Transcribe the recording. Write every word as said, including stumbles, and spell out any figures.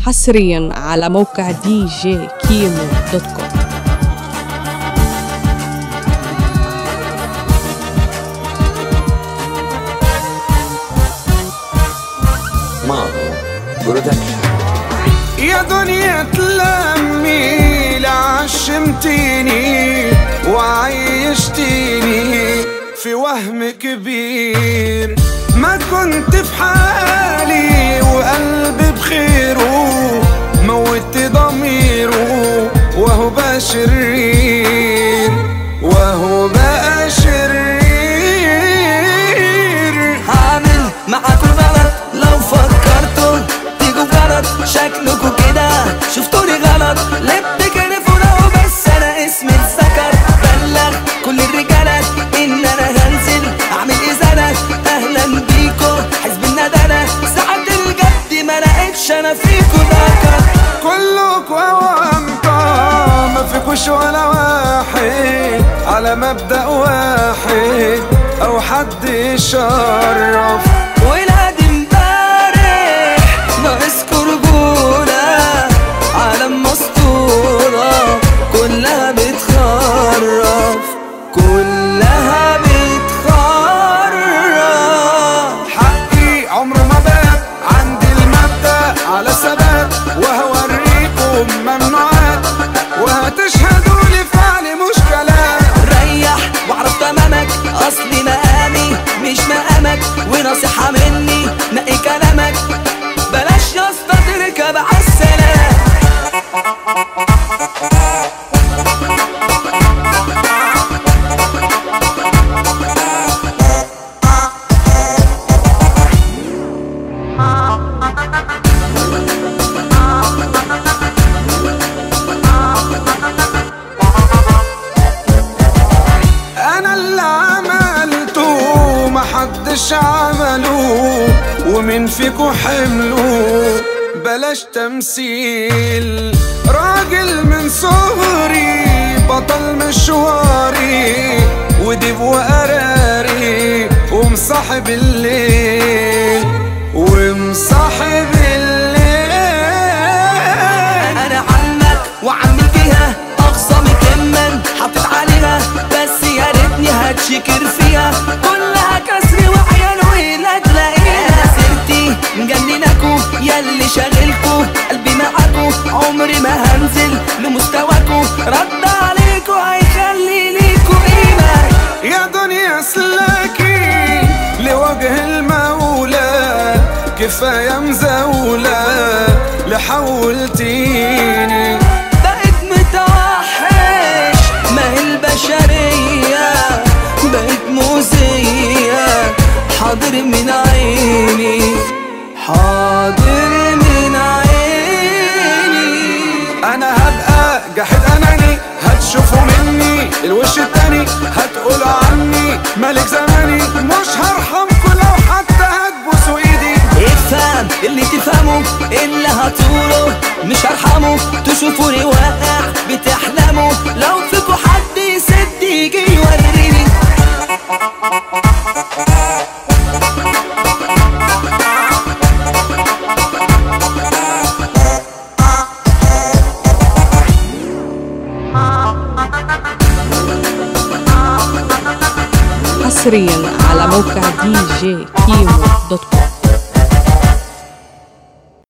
حصريا على موقع دي جي كيمو دوت كوم. يا دنيا تلمي لعشمتيني وعيشتيني في وهم كبير، ما كنت في حالي وقلبي بخيره، موت ضميره وهو بقى شرير، وهو بقى شرير. هعمل معاكوا غلط لو فكرتوا تيجوا غلط، شكلكوا كده شفتوني غلط، ليه بتكرفوا لو بس انا اسمي اتذكر، بلغ كل الرجالات ان انا هنزل اعمل ازالة، اهلا بيكوا حزب الندالة، ساعة الجد ما لقيتش انا فيكوا ذكر، كلكوا اوانطة ما فيكوش ولا واحد على مبدأ واحد او حد يشرف، ولاد امبارح ناقصكوا رجولة، عالم مسطورة كلها بتخرف، كلها بتخرف. حقي عمره ما بات عندي المبدأ على ثبات، وهوريكم ممنوعات وهتشهدوا لي فعلي مش كلام. ريح واعرف تمامك اصلي مقامي مش مقامك، ونصيحة مني نقي كلامك بلاش يا اسطى تركب عالسلام. محدش عملوه ومن فيكو حملوه، بلاش تمثيل، راجل من صغري بطل مشواري وديب وقراري ومصاحب الليل ومصاحب الليل. انا عمك وعمل فيها اخصامي كمان حطيت عليها، بس يا ريتني هتشكر فيها، كلها كسر وعيان ولا تلاقيها، سيرتي مجنناكوا ياللي شاغلكوا، قلبي معاكوا عمري ما هنزل لمستواكوا، رد عليكوا هيخلي ليكوا قيمة. يا دنيا سلاكي لوجه المولى، كفاية مزولة لحولتيني، بقيت متوحش ما هي البشرية، بقيت مؤذية، حاضر من عيني حاضر من عيني. انا هبقى جاحد اناني، هتشوفوا مني الوش التاني، هتقولوا عني ملك زماني، مش هرحمكوا لو حتى هتبوسوا ايدي. افهم اللي تفهمه اللي هتقوله مش هرحمه، تشوفوني واقع بتحلموا، لو فيكوا حد يسد يجي يوريني. حصريا على موقع دي جي كيمو دوت كوم.